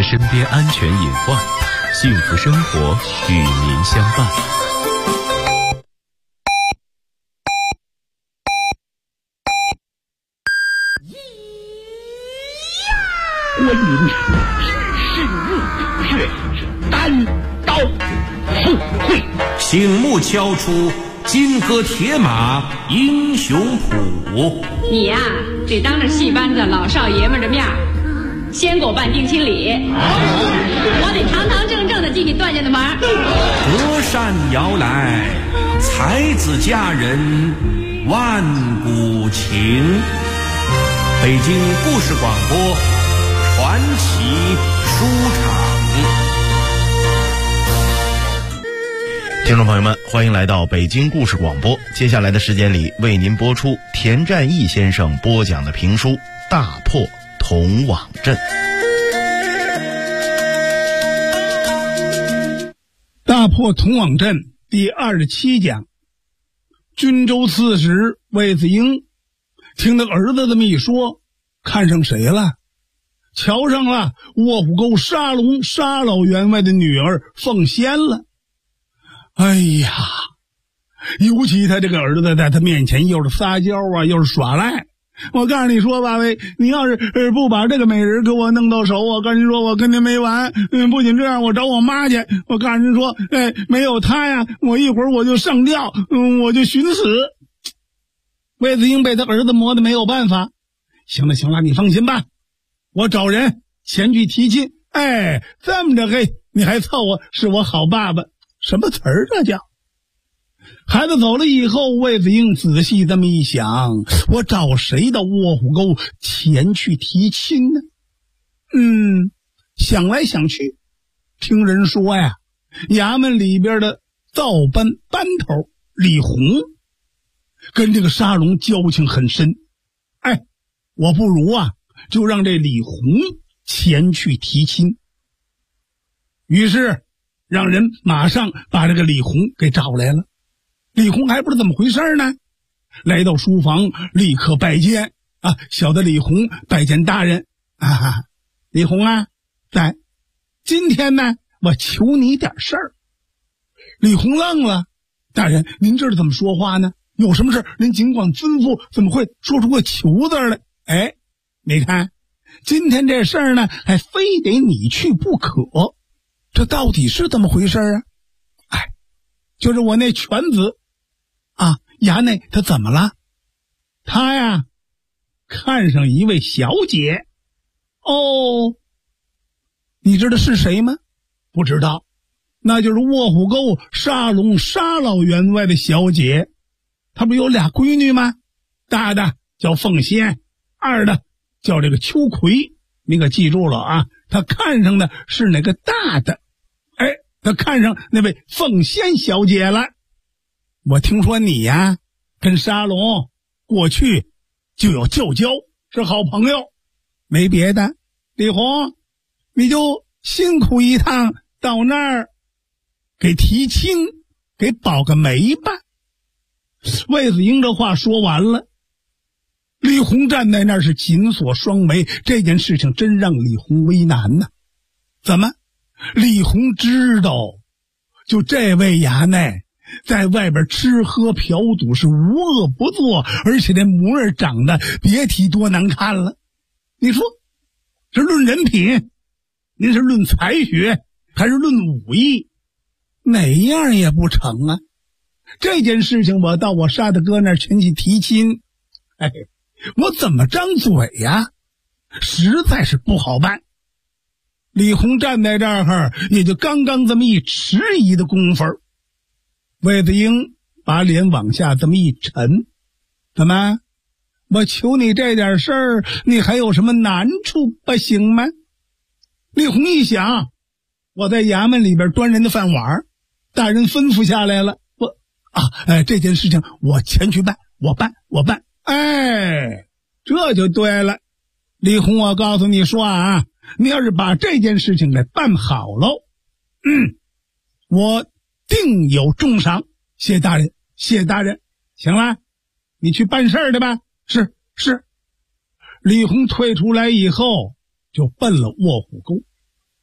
身边安全隐患，幸福生活与您相伴。 关云长平身日月，单刀赴会， 醒目敲出金戈铁马英雄谱。 你呀，只当着戏班子老少爷们的面先给我办定亲礼，我得堂堂正正的进你段家的门。 隔山摇来，才子佳人万古情。北京故事广播传奇书场。 听众朋友们，欢迎来到北京故事广播。接下来的时间里，为您播出田占义先生播讲的评书《大破童网阵》。 大破童网阵第27讲。军州刺史魏子婴听到儿子这么一说，看上谁了？瞧上了卧虎沟沙龙沙老员外的女儿凤仙了。哎呀，尤其他这个儿子在他面前又是撒娇啊，又是耍赖。我告诉你说吧，你要是不把这个美人给我弄到手，我跟您说我跟您没完。不仅这样，我找我妈去。我告诉您说，没有她呀，我一会儿我就上吊，我就寻死。魏子婴被他儿子磨得没有办法。行了，你放心吧，我找人前去提亲。这么着，你还凑合是我好爸爸？什么词儿这叫？孩子走了以后，魏子婴仔细这么一想，我找谁到卧虎沟前去提亲呢？想来想去，听人说呀，衙门里边的造班班头李红跟这个沙龙交情很深。我不如就让这李红前去提亲。于是让人马上把这个李红给找来了。李红还不知怎么回事呢，来到书房立刻拜见小的李红拜见大人李红在今天呢，我求你点事儿。李红愣了，大人您这是怎么说话呢？有什么事您尽管吩咐，怎么会说出个求字来？你看今天这事儿呢，还非得你去不可，这到底是怎么回事啊？就是我那犬子衙内他怎么了？他呀看上一位小姐。你知道是谁吗？不知道。那就是卧虎沟沙龙沙老员外的小姐。他不有俩闺女吗？大的叫凤仙，二的叫这个秋葵。你可记住了他看上的是哪个大的？他看上那位凤仙小姐了。我听说你呀跟沙龙过去就有旧交，是好朋友。没别的，李红你就辛苦一趟到那儿给提亲，给保个媒吧。魏子婴这话说完了，李红站在那儿是紧锁双眉。这件事情真让李红为难呐。怎么？李红知道就这位衙内在外边吃喝嫖赌是无恶不作，而且这模样长得别提多难看了。你说是论人品，您是论才学，还是论武艺？哪样也不成啊。这件事情我到我沙大哥那儿前去提亲，我怎么张嘴呀？实在是不好办。李红站在这儿也就刚刚这么一迟疑的功夫，魏子婴把脸往下这么一沉。怎么？我求你这点事儿，你还有什么难处不行吗？李红一想，我在衙门里边端人的饭碗，大人吩咐下来了，这件事情我前去办，我办。这就对了。李红，我告诉你说你要是把这件事情给办好喽，我定有重赏。谢大人，谢大人。行了，你去办事儿的吧。是。李红退出来以后，就奔了卧虎沟。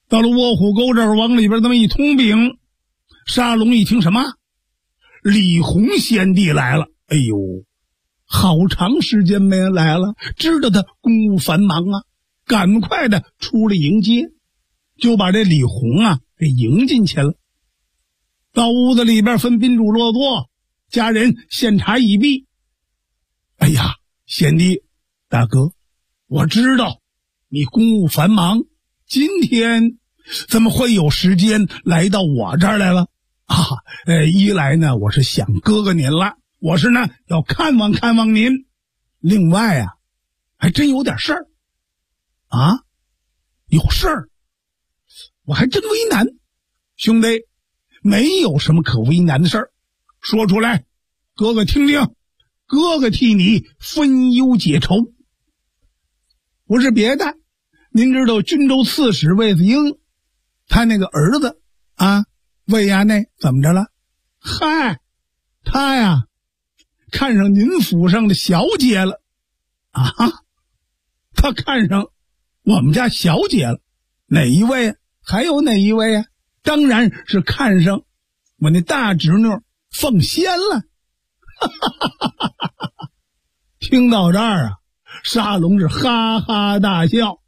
到了卧虎沟这儿，往里边这么一通禀，沙龙一听什么？李洪先帝来了。哎呦，好长时间没人来了，知道他公务繁忙啊，赶快的出来迎接，就把这李洪啊给迎进去了。到屋子里边分宾主落座，家人献茶已毕。哎呀，先帝大哥，我知道你公务繁忙，今天怎么会有时间来到我这儿来了啊？一来呢，我是想哥哥您了，我是呢要看望看望您。另外啊，还真有点事儿啊，有事儿，我还真为难。兄弟，没有什么可为难的事儿，说出来，哥哥听听，哥哥替你分忧解愁。不是别的，您知道军州刺史魏子英，他那个儿子啊，魏衙内怎么着了？嗨，他呀看上您府上的小姐了啊！他看上我们家小姐了，哪一位啊？还有哪一位啊？当然是看上我那大侄女凤仙了。听到这儿啊，沙龙是哈哈大笑。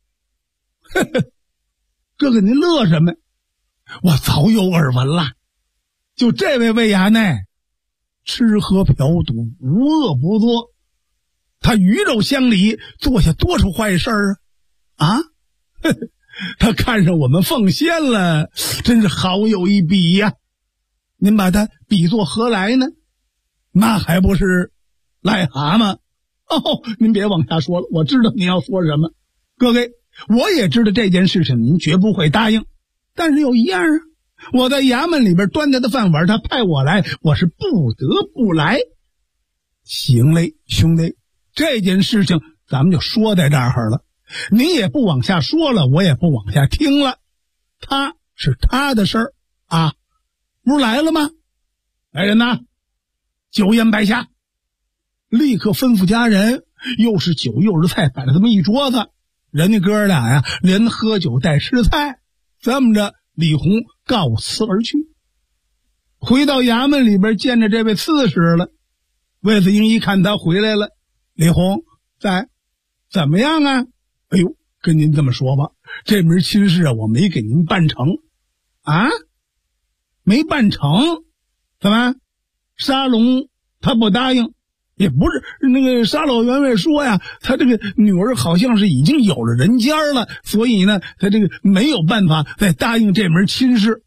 哥哥您乐什么？我早有耳闻了，就这位魏衙内吃喝嫖赌无恶不作，他鱼肉乡里做下多少坏事儿啊！他看上我们凤仙了，真是好有一比呀。您把他比作何来呢？那还不是癞蛤蟆。您别往下说了，我知道您要说什么。各位，我也知道这件事情您绝不会答应，但是有一样啊，我在衙门里边端他的饭碗，他派我来，我是不得不来。行嘞，兄弟，这件事情咱们就说在这儿了，您也不往下说了，我也不往下听了，他是他的事儿啊。不是来了吗？来人呐，酒宴摆下。立刻吩咐家人，又是酒又是菜，摆了这么一桌子，人家哥俩呀连喝酒带吃菜。这么着，李洪告辞而去。回到衙门里边，见着这位刺史了。魏子英一看他回来了，李洪在，怎么样啊？哎呦，跟您这么说吧，这门亲事啊，我没给您办成啊，没办成，怎么？沙龙他不答应。也不是那个沙老员外说呀，他这个女儿好像是已经有了人家了，所以呢，他这个没有办法再答应这门亲事。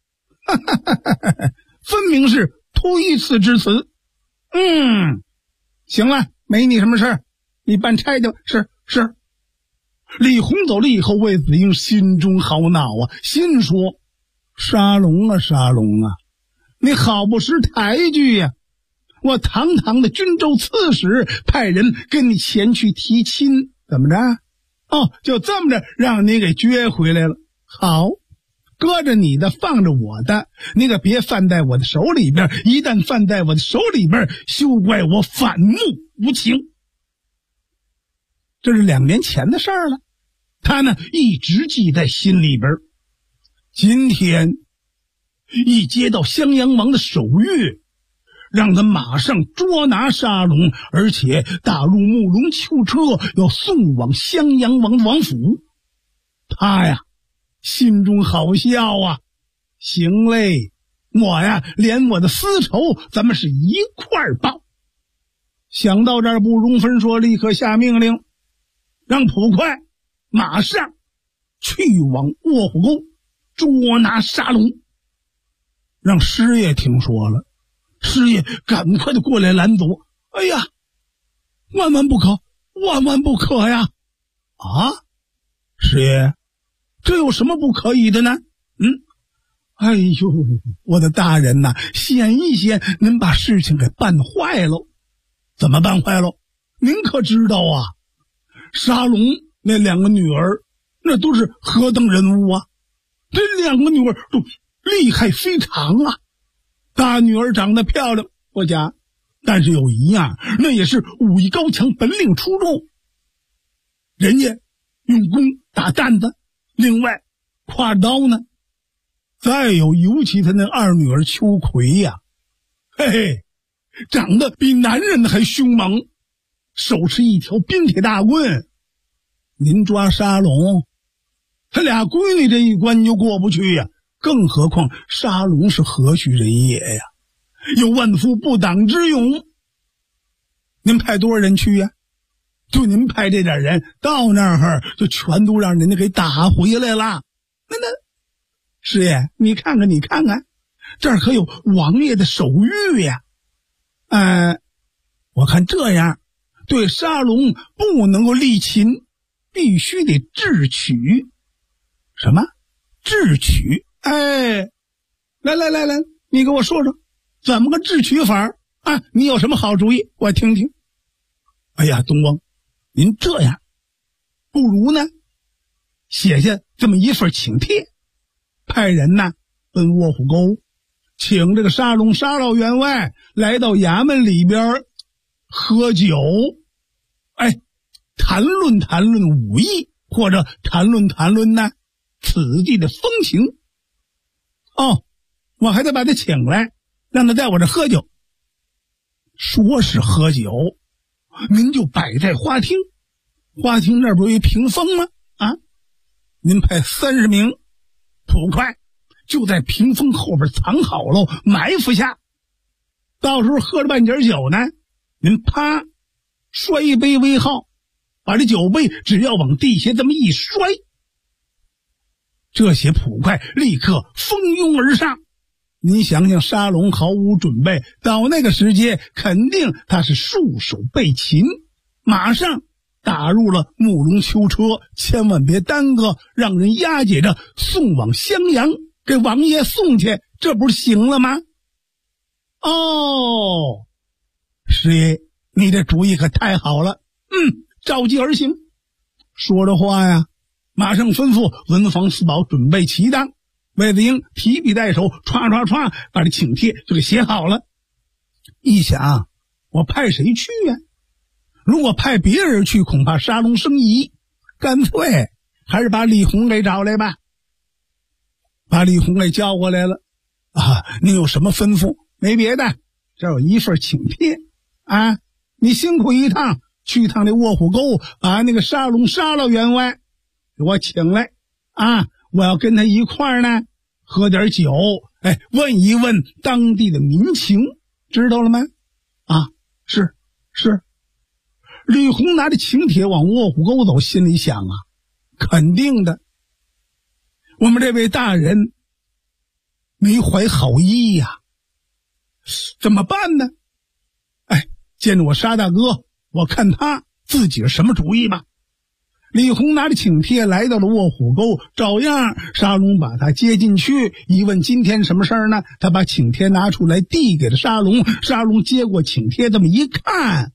分明是推辞之词。行了，没你什么事儿，你办差去吧。是。李洪走了以后，魏子英心中好恼啊，心说：沙龙啊，你好不识抬举呀！我堂堂的军州刺史派人跟你前去提亲，怎么着？就这么着让你给撅回来了。好，搁着你的放着我的，你可别犯在我的手里边，一旦犯在我的手里边，休怪我反目无情。这是2年前的事儿了，他呢一直记在心里边。今天一接到襄阳王的手谕，让他马上捉拿沙龙，而且打入木龙囚车，要送往襄阳王的王府。他呀心中好笑啊，行嘞，我呀连我的私仇咱们是一块儿报。想到这儿，不容分说，立刻下命令，让捕快马上去往卧虎沟捉拿沙龙。让师爷听说了，师爷赶快的过来拦阻。哎呀，万万不可，万万不可呀！啊，师爷，这有什么不可以的呢？哎呦，我的大人呐，险一险，您把事情给办坏了。怎么办坏了？您可知道啊，沙龙那2个女儿，那都是何等人物啊！这2个女儿都厉害非常啊。大女儿长得漂亮不假，但是有一样，那也是武艺高强，本领出众。人家用功打担子，另外挎刀呢。再有，尤其他那二女儿秋葵呀，嘿嘿，长得比男人还凶猛，手持一条冰铁大棍。您抓沙龙，他俩闺女这一关就过不去呀，更何况沙龙是何许人也呀，有万夫不挡之勇。您派多少人去呀？就您派这点人到那儿，就全都让人家给打回来了。那师爷，你看看，这儿可有王爷的手谕呀。我看这样，对沙龙不能够力擒，必须得智取。什么？智取？来，你给我说说，怎么个智取法啊？你有什么好主意？我听听。哎呀，东翁，您这样，不如呢，写下这么一份请帖。派人呢奔卧虎沟，请这个沙龙沙老员外来到衙门里边喝酒，谈论武艺，或者谈论呢此地的风情。我还得把他请来，让他在我这喝酒。说是喝酒，您就摆在花厅，花厅那不有一屏风吗？您派30名捕快就在屏风后边藏好了，埋伏下。到时候喝着半截酒呢，您啪摔一杯威号，把这酒杯只要往地下这么一摔，这些捕快立刻蜂拥而上。您想想，沙龙毫无准备，到那个时间肯定他是束手被擒，马上打入了木龙囚车，千万别耽搁，让人押解着送往襄阳，给王爷送去，这不是行了吗？师爷，你这主意可太好了。照计而行。说着话呀，马上吩咐文房四宝准备齐当。魏子英提笔带手，唰把这请帖就给写好了。一想，我派谁去呀？如果派别人去，恐怕沙龙生疑，干脆还是把李红给找来吧。把李红给叫过来了。你有什么吩咐？没别的，这有一份请帖你辛苦一趟，去趟这卧虎沟，把那个沙龙沙老员外给我请来我要跟他一块儿呢喝点酒，问一问当地的民情，知道了吗？是。李红拿着请帖往卧虎沟走，心里想肯定的，我们这位大人没怀好意呀，怎么办呢？见着我沙大哥，我看他自己是什么主意吧。李红拿着请帖来到了卧虎沟，照样沙龙把他接进去，一问今天什么事儿呢？他把请帖拿出来递给了沙龙，沙龙接过请帖，这么一看，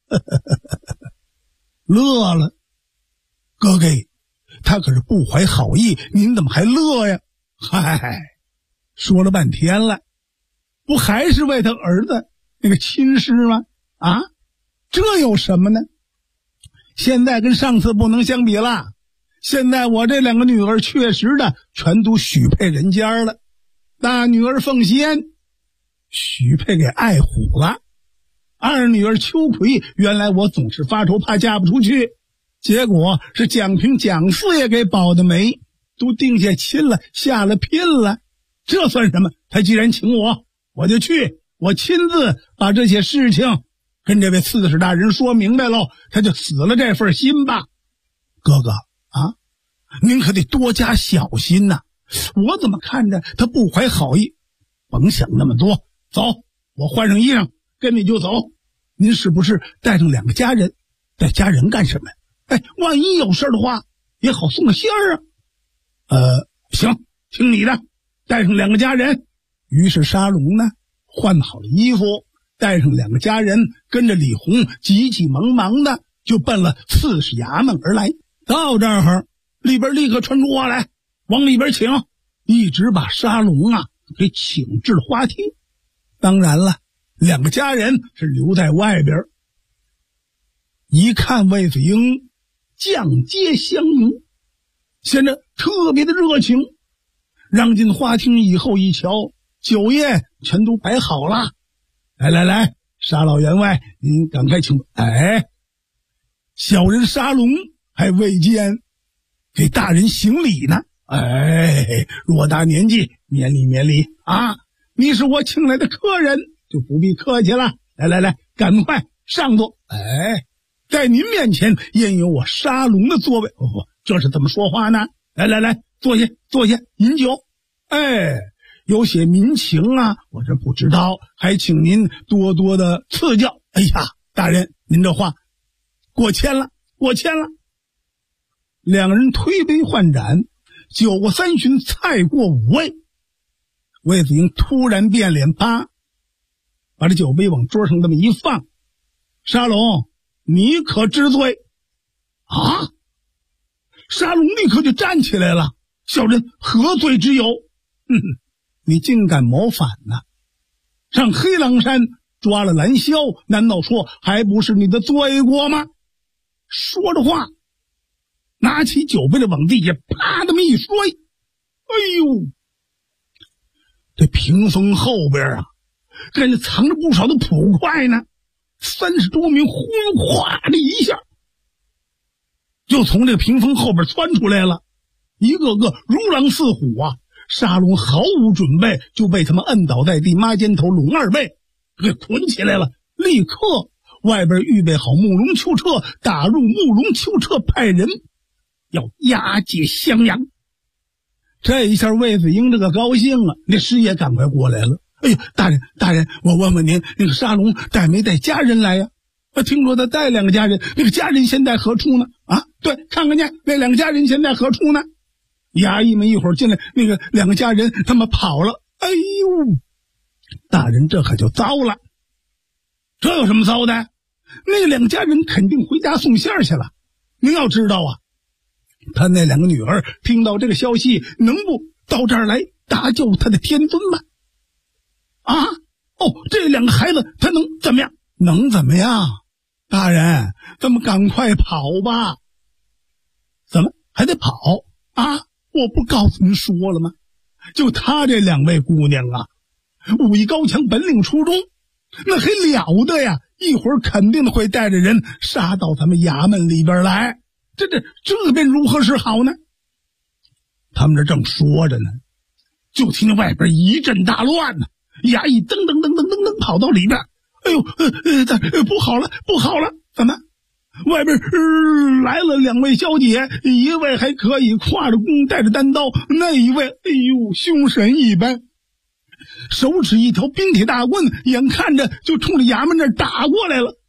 乐了。哥哥，他可是不怀好意，您怎么还乐呀？说了半天了，不还是为他儿子那个亲事吗？这有什么呢？现在跟上次不能相比了，现在我这2个女儿确实的全都许配人家了。大女儿凤仙许配给爱虎了，二女儿秋葵原来我总是发愁怕嫁不出去，结果是蒋平蒋四爷给保的媒，都定下亲了，下了聘了。这算什么？他既然请我就去，我亲自把这些事情跟这位刺史大人说明白喽，他就死了这份心吧。哥哥您可得多加小心呐。我怎么看着他不怀好意？甭想那么多，走，我换上衣裳跟你就走。您是不是带上2个家人？带家人干什么？万一有事的话也好送个信儿行，听你的，带上2个家人。于是沙龙呢换好了衣服，带上2个家人，跟着李红急急忙忙的就奔了刺史衙门而来。到这儿，里边立刻传出话来，往里边请，一直把沙龙给请至了花厅。当然了，2个家人是留在外边。一看魏子英降阶相迎，现在特别的热情。让进花厅以后一瞧，酒宴全都摆好了。来，沙老员外，您赶快请。小人沙龙还未见，给大人行礼呢。偌大年纪，免礼啊！你是我请来的客人，就不必客气了。来，赶快上座。在您面前焉有我沙龙的座位？这是怎么说话呢？来，坐下，饮酒。有些民情啊，我这不知道，还请您多多的赐教。大人，您这话过谦了。两人推杯换盏，酒过三巡，菜过五味。魏子英突然变脸，把这酒杯往桌上这么一放。沙龙，你可知罪？啊！沙龙立刻就站起来了。小人何罪之有？你竟敢谋反呢？上黑狼山抓了蓝霄，难道说还不是你的罪过吗？说着话，拿起酒杯的往地下啪这么一摔。这屏风后边啊，感觉藏着不少的捕快呢。30多名呼哗的一下就从这个屏风后边窜出来了，一个个如狼似虎啊！沙龙毫无准备就被他们摁倒在地，抹肩头拢二背给捆起来了。立刻外边预备好木龙囚车，打入木龙囚车，派人要押解襄阳。这一下魏子英这个高兴啊，那师爷赶快过来了。大人，我问问您，那个沙龙带没带家人来呀？听说他带2个家人，那个家人现在何处呢？对，看看去，那2个家人现在何处呢？衙役们一会儿进来，那个2个家人他们跑了。大人这可就糟了。这有什么糟的？那2个家人肯定回家送馅去了。您要知道啊，他那2个女儿听到这个消息，能不到这儿来搭救他的天尊吗？这2个孩子他能怎么样？能怎么样？大人，咱们赶快跑吧。怎么还得跑啊？我不告诉您说了吗？就他这2位姑娘啊，武艺高强，本领出众，那还了得呀！一会儿肯定会带着人杀到咱们衙门里边来，这便如何是好呢？他们这正说着呢，就听见外边一阵大乱呢，衙役噔跑到里边。不好了！怎么？外边来了2位小姐，一位还可以挎着弓带着单刀，那一位凶神一般，手持一条冰铁大棍，眼看着就冲着衙门那儿打过来了。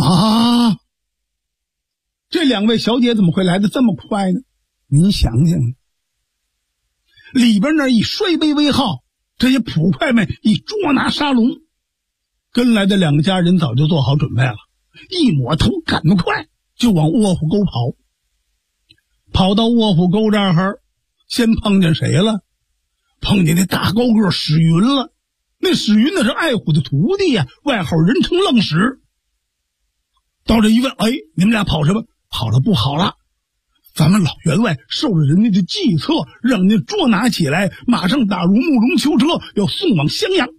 这2位小姐怎么会来的这么快呢？您想想，里边那一摔杯为号，这些捕快们一捉拿沙龙，跟来的2个家人早就做好准备了，一抹头赶快就往卧虎沟跑。跑到卧虎沟这儿，先碰见谁了？碰见那大高个史云了。那史云那是爱虎的徒弟呀，外号人称愣史。到这一问，你们俩跑什么？跑了不好了，咱们老员外受了人家的计策，让人捉拿起来，马上打入木龙囚车，要送往襄阳。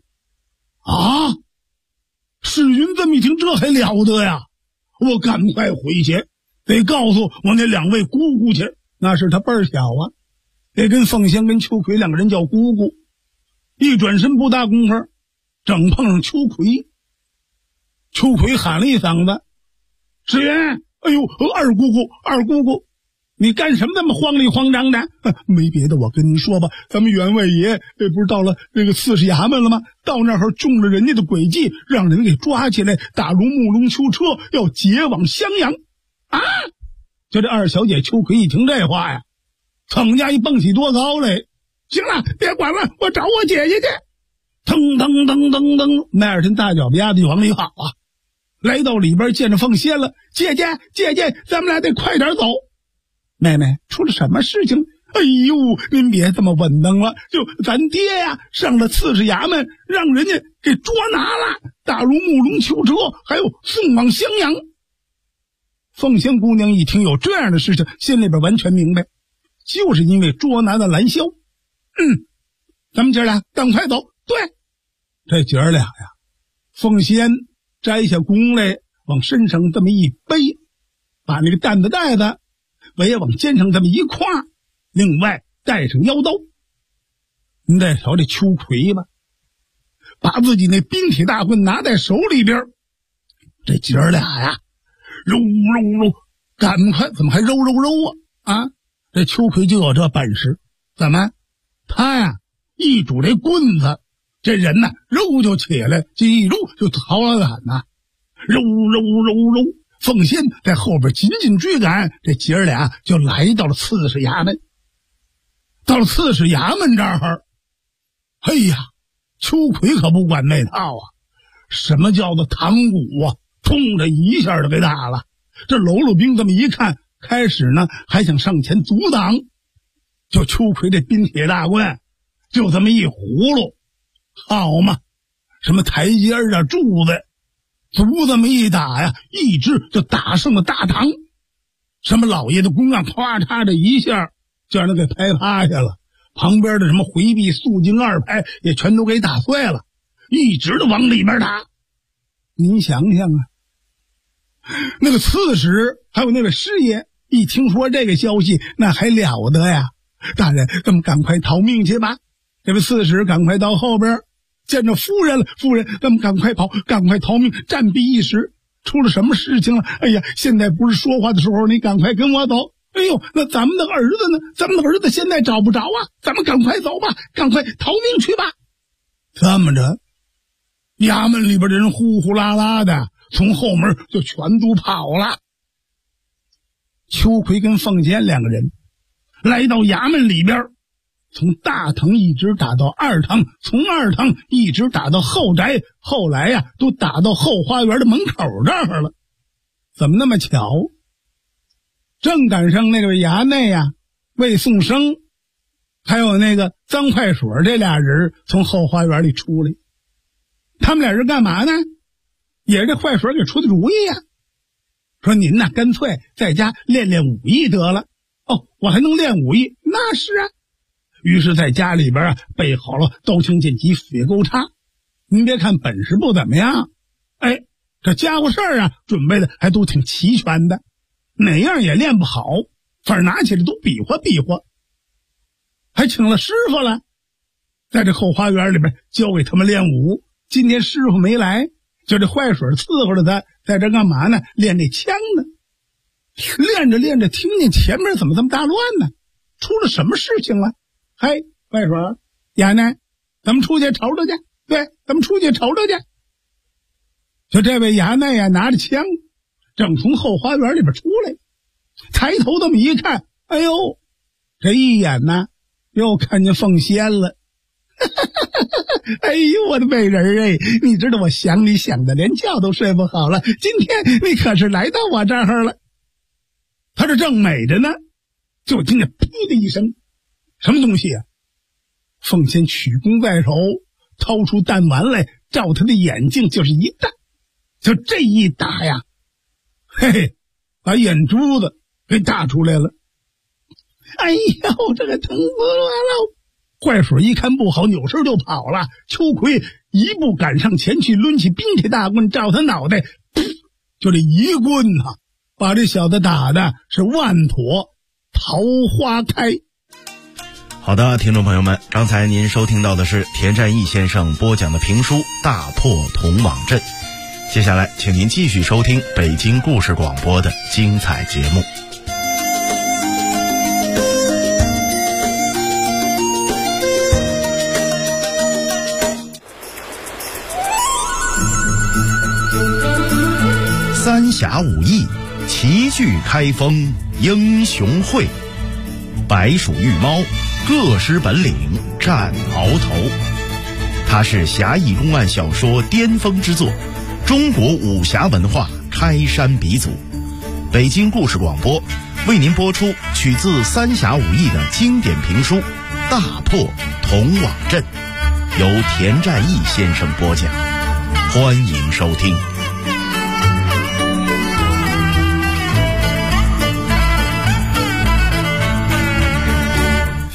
史云这么一听，这还了得呀！我赶快回去，得告诉我那2位姑姑去，那是他辈儿小啊，得跟凤仙跟秋葵2个人叫姑姑。一转身不大功夫，正碰上秋葵。秋葵喊了一嗓子：“史云，二姑姑，你干什么那么慌里慌张的？”没别的，我跟您说吧，咱们员外爷不是到了那个刺史衙门了吗？到那儿中了人家的诡计，让人给抓起来，打入木龙囚车，要解往襄阳。就这2小姐秋葵一听这话呀，噌家一蹦起多高来。行了，别管了，我找我姐姐去。腾，迈尔顿大脚丫子就往里跑啊！来到里边见着凤仙了，姐姐，咱们俩得快点走。妹妹，出了什么事情？您别这么稳当了，就咱爹呀上了刺史衙门，让人家给捉拿了，打入木龙囚车，还有送往襄阳。凤仙姑娘一听有这样的事情，心里边完全明白， 就是因为捉拿的蓝霄。咱们姐俩赶快走。对，这姐俩呀，凤仙摘下弓来，往身上这么一背，把那个担子带子也往肩上这么一挎，另外带上腰刀。您再瞧这秋葵吧，把自己那冰铁大棍拿在手里边，这姐儿俩呀，揉揉揉，赶快怎么还揉揉揉啊？这秋葵就有这本事，怎么？他呀一拄这棍子，这人呢揉就起来，这一揉就逃了赶呐，揉揉揉揉。凤仙在后边紧紧追赶，这姐儿俩就来到了刺史衙门。到了刺史衙门这儿，哎呀，秋葵可不管那套啊！什么叫做堂鼓啊？冲着一下就给打了。这喽啰兵这么一看，开始呢还想上前阻挡，就秋葵这冰铁大棍就这么一葫芦，好嘛，什么台阶啊、柱子，足这么一打呀，一直就打上了大堂。什么老爷的弓啊，啪嚓的一下就让他给拍趴下了，旁边的什么回避、肃静二拍也全都给打碎了，一直的往里边打。您想想啊，那个刺史还有那位师爷一听说这个消息，那还了得呀！大人，咱们赶快逃命去吧。这位刺史赶快到后边见着夫人了，夫人，咱们赶快跑，赶快逃命，暂避一时。出了什么事情了？哎呀，现在不是说话的时候，你赶快跟我走。哎呦，那咱们的儿子呢？咱们的儿子现在找不着啊！咱们赶快走吧，赶快逃命去吧。这么着，衙门里边的人呼呼啦啦的从后门就全都跑了。秋葵跟凤仙两个人来到衙门里边，从大堂一直打到二堂，从二堂一直打到后宅，后来呀都打到后花园的门口这儿了。怎么那么巧？正赶上那个衙内呀，魏颂生还有那个张快水这俩人从后花园里出来。他们俩人干嘛呢？也是这快水给出的主意呀，说您呐干脆在家练练武艺得了。哦，我还能练武艺？那是啊。于是在家里边备好了刀枪剑戟斧钺钩叉。您别看本事不怎么样，哎，这家伙事儿啊准备的还都挺齐全的，哪样也练不好，反正拿起来都比划比划。还请了师傅了，在这后花园里边教给他们练武。今天师傅没来，就这坏水伺候着他，在这干嘛呢？练这枪呢。练着练着，听见前面怎么这么大乱呢？出了什么事情了？嘿，坏水衙内，咱们出去瞅瞅去。对，咱们出去瞅瞅去。就这位衙内呀，拿着枪正从后花园里边出来，抬头这么一看，哎呦，这一眼呢又看见凤仙了。哎呦，我的美人哎，你知道我想你想的连觉都睡不好了，今天你可是来到我这儿了。他这正美着呢，就听见噗的一声，什么东西啊？凤仙曲弓在手，掏出弹丸来，照他的眼睛就是一弹，就这一打呀，嘿嘿，把眼珠子给打出来了。哎呦，这个疼死我了！坏水一看不好，扭身就跑了。秋葵一步赶上前去，抡起冰铁大棍照他脑袋，就这一棍啊，把这小子打的是万妥桃花开。 好的，听众朋友们，刚才您收听到的是田占义先生播讲的评书《大破铜网阵》。接下来请您继续收听北京故事广播的精彩节目。三峡武艺，齐聚开封英雄会，白鼠玉猫，各施本领战鳌头。它是侠义公案小说巅峰之作，中国武侠文化开山鼻祖。北京故事广播为您播出取自三峡武艺的经典评书《大破铜网阵》，由田占义先生播讲，欢迎收听。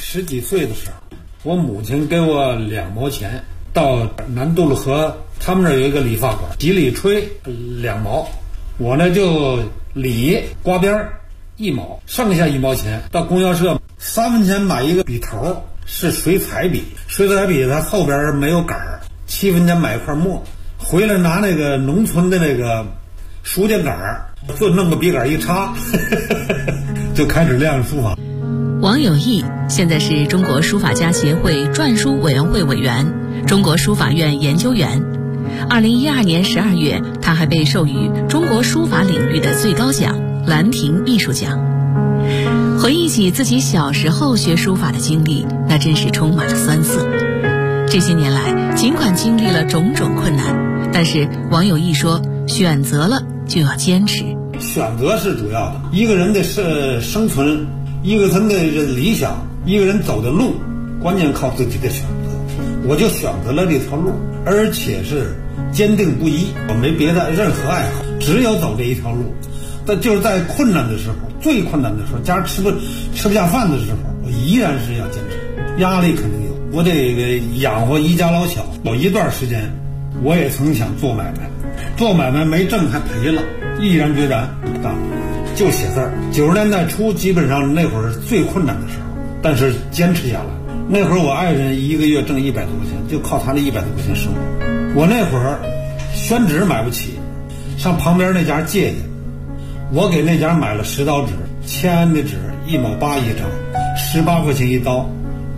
10几岁的时候，我母亲给我2毛钱，到南杜勒河他们那儿有一个理发馆，洗理吹2毛，我呢就理刮边1毛，剩下1毛钱到供销社3分钱买一个笔头，是水彩笔，水彩笔它后边没有杆儿，7分钱买一块墨，回来拿那个农村的那个书架杆儿，就弄个笔杆一插就开始练书法。 王有义现在是中国书法家协会篆书委员会委员、中国书法院研究员。2012年12月，他还被授予中国书法领域的最高奖兰亭艺术奖。回忆起自己小时候学书法的经历，那真是充满了酸涩。这些年来，尽管经历了种种困难，但是王有义说，选择了就要坚持。 选择是主要的，一个人的生存，一个人的理想，一个人走的路，关键靠自己的选择。我就选择了这条路，而且是坚定不移，我没别的任何爱好，只有走这一条路。但就是在困难的时候，最困难的时候，家吃不下饭的时候，我依然是要坚持。压力肯定有，我这个养活一家老小，有一段时间我也曾想做买卖，做买卖没挣还赔了，毅然决然不干了，就写字儿。90年代初，基本上那会儿是最困难的时候，但是坚持下来。那会儿我爱人一个月挣100多块钱，就靠他那100多块钱生活。我那会儿宣纸买不起，上旁边那家借去，我给那家买了10刀纸，签安的纸1毛8一张，18块钱一刀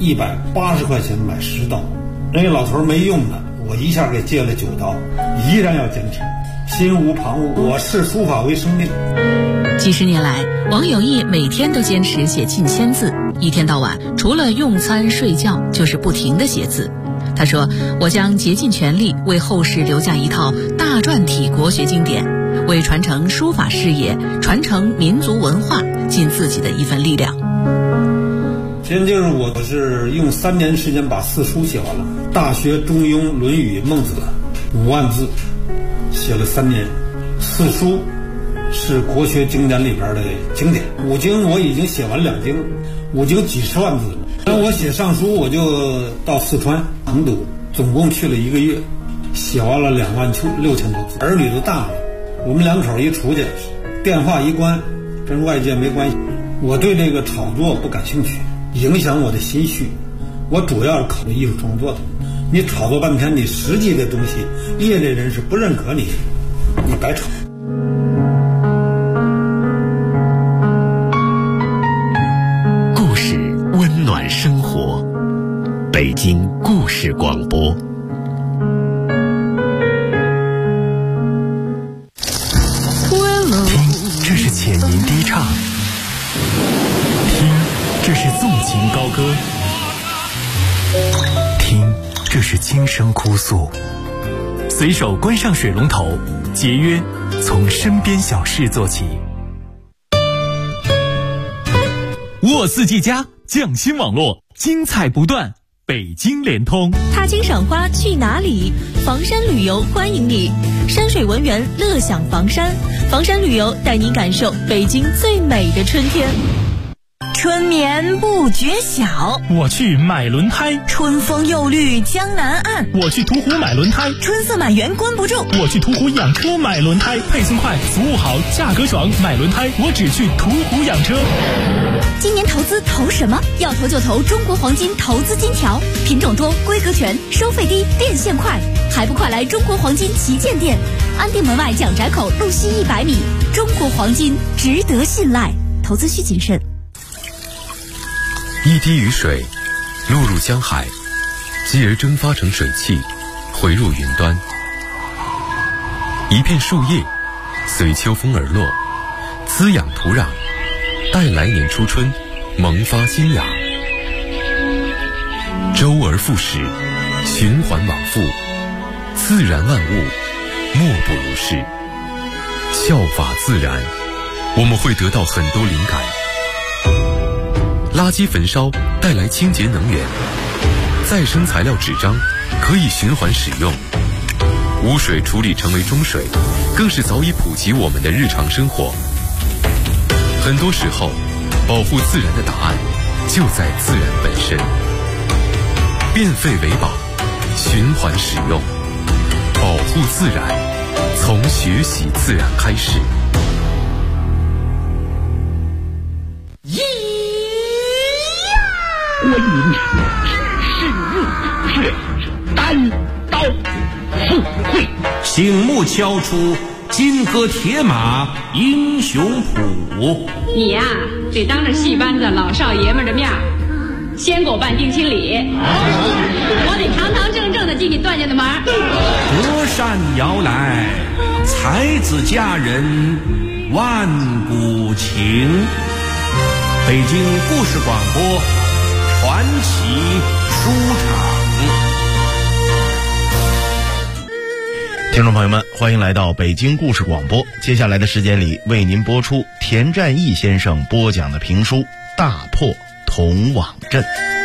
，180块钱买10刀。人家老头没用的，我一下给借了9刀，依然要坚持，心无旁骛，我视书法为生命。 几十年来，王有义每天都坚持写近1000字，一天到晚除了用餐睡觉就是不停地写字。他说，我将竭尽全力为后世留下一套大篆体国学经典，为传承书法事业、传承民族文化尽自己的一份力量。 现在就是我是用3年时间把4书写完了，《大学》《中庸》《论语》《孟子》5万字，写了3年。4书是国学经典里边的经典，5经我已经写完2经，5经几10万字了。然后我写上书，我就到四川成都，总共去了1个月，写完了26000多字。儿女都大了，我们2口一出去，电话一关，跟外界没关系。我对这个炒作不感兴趣，影响我的心绪。我主要是考虑艺术创作的。你炒作半天，你实际的东西，业内人士不认可你，你白炒。 故事温暖生活，北京故事广播。听，这是浅吟低唱；听，这是纵情高歌；听，这是轻声哭诉。随手关上水龙头，节约从身边小事做起。沃四季家匠心网络，精彩不断，北京联通。 踏青赏花去哪里？房山旅游欢迎你，山水文园乐享房山，房山旅游带你感受北京最美的春天。 春眠不觉晓， 我去买轮胎； 春风又绿江南岸， 我去途湖买轮胎； 春色满园关不住， 我去途湖养车买轮胎。配送快，服务好，价格爽，买轮胎我只去途湖养车。 今年投资投什么？要投就投中国黄金投资金条，品种多，规格全，收费低，变现快，还不快来中国黄金旗舰店，安定门外蒋宅口路西100米。中国黄金值得信赖，投资需谨慎。 一滴雨水落入江海，继而蒸发成水汽，回入云端。一片树叶随秋风而落，滋养土壤，待来年初春萌发新芽。周而复始，循环往复，自然万物莫不如是。效法自然，我们会得到很多灵感。垃圾焚烧带来清洁能源，再生材料纸张可以循环使用，污水处理成为中水，更是早已普及我们的日常生活。很多时候，保护自然的答案就在自然本身。变废为宝，循环使用，保护自然，从学习自然开始。 观音是日却单刀赴会， 醒目敲出金戈铁马英雄谱。 你呀，得当着戏班子老少爷们的面先给我办定亲礼，我得堂堂正正的进你段家的门。 隔山遥来，才子佳人万古情。北京故事广播传奇书场。 听众朋友们，欢迎来到北京故事广播。接下来的时间里，为您播出田占义先生播讲的评书《大破童网阵》。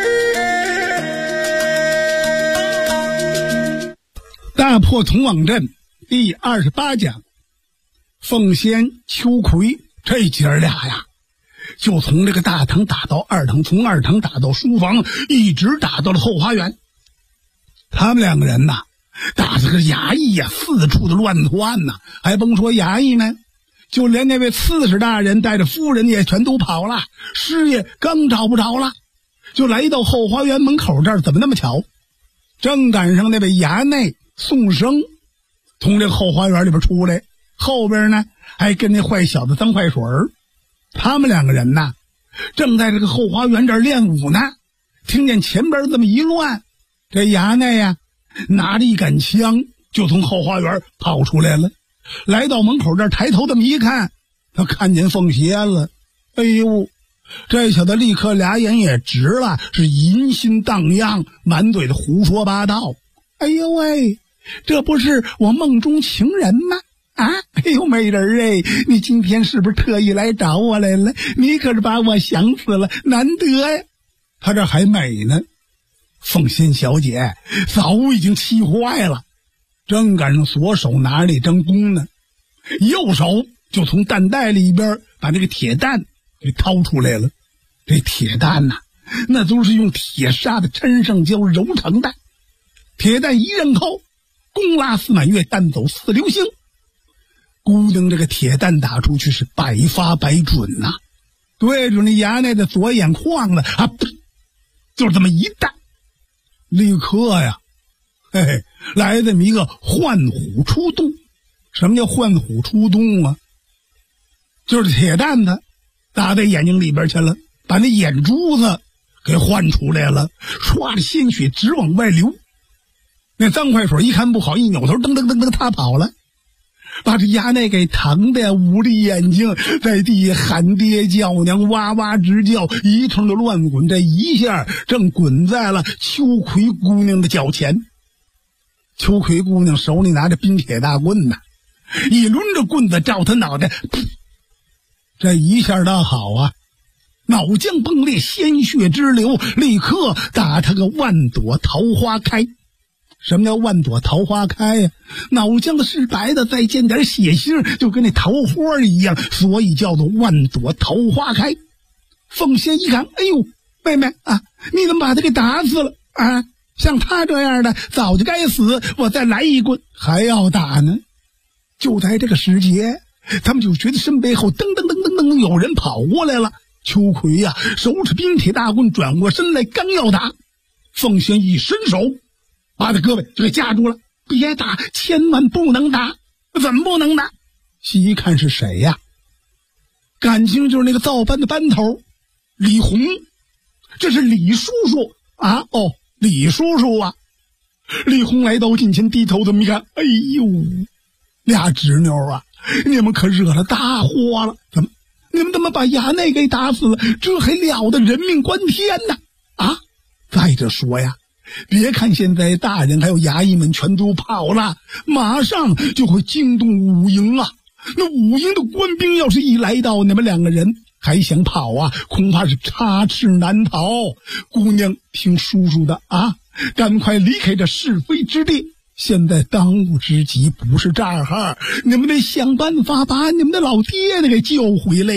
大破童网阵第28讲，凤仙、秋葵这姐俩呀，就从这个大堂打到二堂，从二堂打到书房，一直打到了后花园。他们两个人呐，打这个衙役呀，四处的乱窜呐，还甭说衙役们，就连那位刺史大人带着夫人也全都跑了，师爷更找不着了，就来到后花园门口这儿。怎么那么巧？正赶上那位衙内宋生从这后花园里边出来，后边呢还跟那坏小子张坏水儿。他们两个人呢，正在这个后花园这儿练武呢，听见前边这么一乱，这衙内呀拿着一杆枪就从后花园跑出来了，来到门口这儿，抬头这么一看，他看见凤仙了。哎呦，这小子立刻俩眼也直了，是淫心荡漾，满嘴的胡说八道。哎呦喂，这不是我梦中情人吗？啊，哎呦美人哎，你今天是不是特意来找我来了？你可是把我想死了，难得呀。他这还美呢。凤仙小姐早已经气坏了，正赶上左手拿着那张弓呢，右手就从弹袋里边把这个铁弹给掏出来了。这铁弹呐，那都是用铁砂的抻上胶揉成的，铁弹一扔后，弓拉四满月，弹走四流星。咕噔，这个铁弹打出去是百发百准呐，对准那衙内的左眼眶了啊，就是这么一弹，立刻呀，嘿嘿，来这么一个换虎出洞。什么叫换虎出洞啊？就是铁弹子打在眼睛里边去了，把那眼珠子给换出来了，唰的鲜血直往外流。那张坏水一看不好，一扭头，噔噔噔噔，他跑了，把这衙内给疼的捂着眼睛，在地下喊爹叫娘，哇哇直叫，一通的乱滚。这一下正滚在了秋葵姑娘的脚前。秋葵姑娘手里拿着冰铁大棍呐，一抡着棍子照他脑袋，这一下倒好啊，脑浆迸裂，鲜血直流，立刻打他个万朵桃花开。什么叫万朵桃花开呀？脑浆是白的，再见点血腥，就跟那桃花一样，所以叫做万朵桃花开。凤仙一看，哎呦，妹妹啊，你怎么把他给打死了啊？像他这样的早就该死，我再来一棍还要打呢。就在这个时节，他们就觉得身背后噔噔噔噔噔有人跑过来了。秋葵呀，手持冰铁大棍转过身来，刚要打，凤仙一伸手把他胳膊就给夹住了，别打，千万不能打。怎么不能打？细一看是谁呀？感情就是那个造班的班头李红，这是李叔叔啊！哦，李叔叔啊！李红来到近前，低头这么一看，哎呦，俩侄女啊，你们可惹了大祸了！你们怎么把衙内给打死了？这还了得人命关天呢！啊！再者说呀，别看现在大人还有衙役们全都跑了，马上就会惊动武营啊！那武营的官兵要是一来到，你们两个人还想跑啊，恐怕是插翅难逃。姑娘，听叔叔的啊，赶快离开这是非之地。现在当务之急不是这儿，你们得想办法把你们的老爹给救回来呀！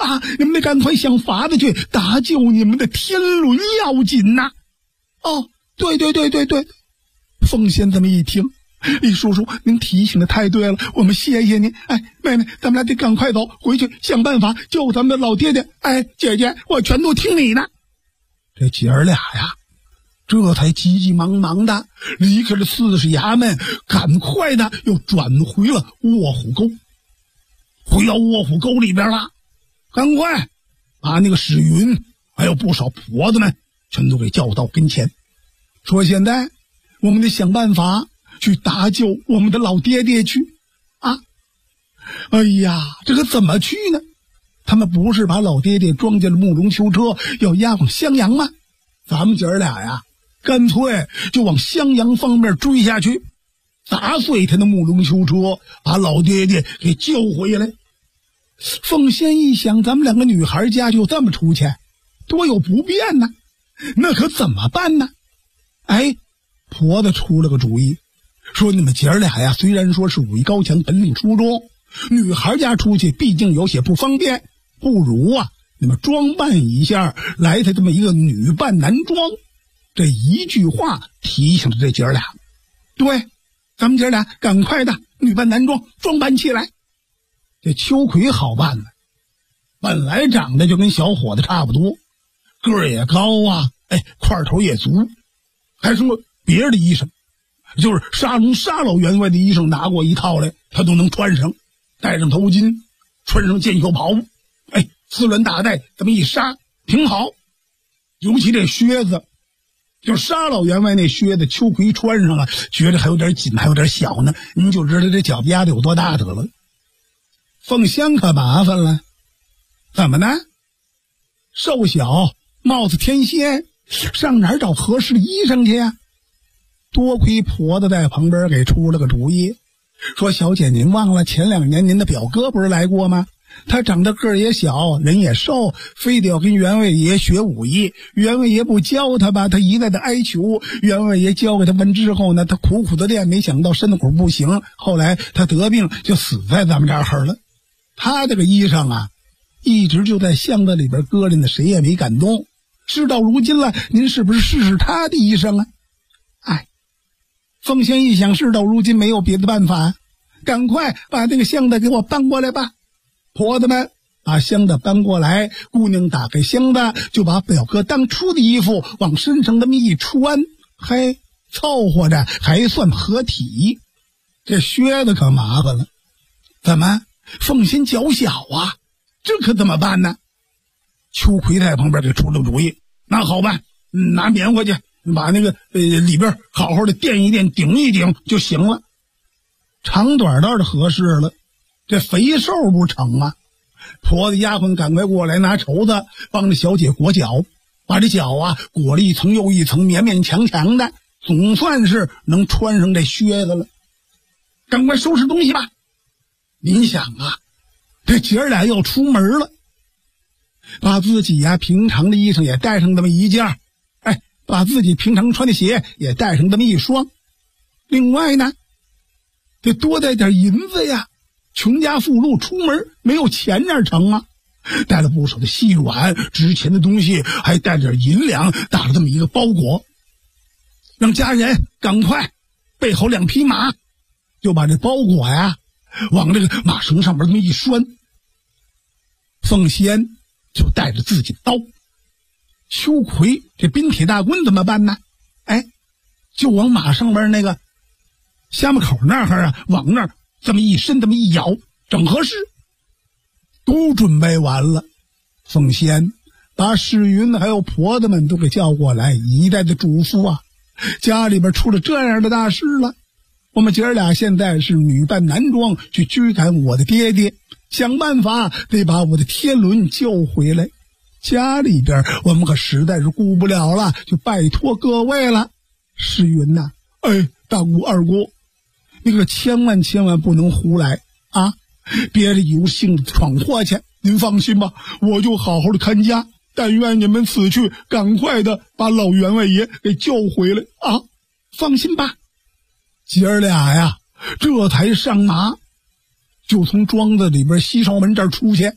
啊！你们得赶快想法子去搭救你们的天伦要紧呐！哦，对，凤仙这么一听，李叔叔，您提醒的太对了，我们谢谢您。哎，妹妹，咱们俩得赶快走，回去想办法救咱们的老爹爹。哎，姐姐，我全都听你的。这姐儿俩呀，这才急急忙忙的离开了刺史衙门，赶快的又转回了卧虎沟。回到卧虎沟里边了，赶快把那个史云还有不少婆子们全都给叫到跟前，说现在我们得想办法去搭救我们的老爹爹去啊！哎呀，这可怎么去呢？他们不是把老爹爹装进了木龙囚车要押往襄阳吗？咱们姐儿俩呀，干脆就往襄阳方面追下去，砸碎他的木龙囚车，把老爹爹给救回来。凤仙一想，咱们两个女孩家就这么出去，多有不便呢，那可怎么办呢？哎，婆子出了个主意，说你们姐儿俩呀，虽然说是武艺高强，本领出众，女孩家出去毕竟有些不方便，不如啊，你们装扮一下，来他这么一个女扮男装。这一句话提醒了这姐儿俩，对，咱们姐儿俩赶快的女扮男装，装扮起来。这秋葵好办呢，本来长得就跟小伙子差不多，个儿也高啊，哎，块头也足，还说别的衣裳，就是沙龙沙老员外的衣裳拿过一套来，他都能穿上，戴上头巾，穿上箭袖袍，哎，四轮大带这么一杀挺好。尤其这靴子，就沙老员外那靴子，秋葵穿上了，觉得还有点紧，还有点小呢，您就知道这脚丫子有多大得了。凤仙可麻烦了，怎么呢？瘦小，貌似天仙，上哪儿找合适的衣裳去呀？多亏婆子在旁边给出了个主意，说小姐您忘了前2年您的表哥不是来过吗？他长得个儿也小，人也瘦，非得要跟员外爷学武艺，员外爷不教他吧，他一再的哀求，员外爷教给他完之后呢，他苦苦的练，没想到身子骨不行，后来他得病就死在咱们这儿了。他这个衣裳啊，一直就在箱子里边搁着呢，谁也没敢动。事到如今了，您是不是试试他的衣裳啊？哎，凤仙一想，事到如今没有别的办法，赶快把这个箱子给我搬过来吧。婆子们把箱子搬过来，姑娘打开箱子，就把表哥当初的衣服往身上这么一穿，嘿，凑合着还算合体。这靴子可麻烦了，怎么？凤仙脚小啊，这可怎么办呢？秋葵在旁边给出了主意，那好办，拿棉花去，把那个里边好好的垫一垫，顶一顶就行了。长短倒是合适了，这肥瘦不成啊。婆子丫鬟赶快过来拿绸子帮着小姐裹脚，把这脚啊裹了一层又一层，勉勉强强的，总算是能穿上这靴子了。赶快收拾东西吧。您想啊，这姐儿俩要出门了，把自己呀平常的衣裳也带上这么一件，哎，把自己平常穿的鞋也带上这么一双，另外呢得多带点银子呀，穷家富路出门没有钱哪成啊？带了不少的细软值钱的东西，还带点银两，打了这么一个包裹，让家人赶快备好2匹马，就把这包裹呀往这个马绳上面这么一拴。凤仙就带着自己的刀，秋葵这冰铁大棍怎么办呢？哎，就往马上面那个下门口那儿啊，往那儿这么一伸，这么一咬，正合适。都准备完了，凤仙把世云还有婆子们都给叫过来，一再的嘱咐啊，家里边出了这样的大事了，我们姐儿俩现在是女扮男装去追赶我的爹爹，想办法得把我的天伦救回来。家里边我们可实在是顾不了了，就拜托各位了。世云呐，哎，大姑二姑，你可千万不能胡来啊，别的有性子闯祸去。您放心吧，我就好好的看家，但愿你们此去赶快的把老员外爷给救回来啊！放心吧。姐儿俩呀这才上马，就从庄子里边西少门这儿出去，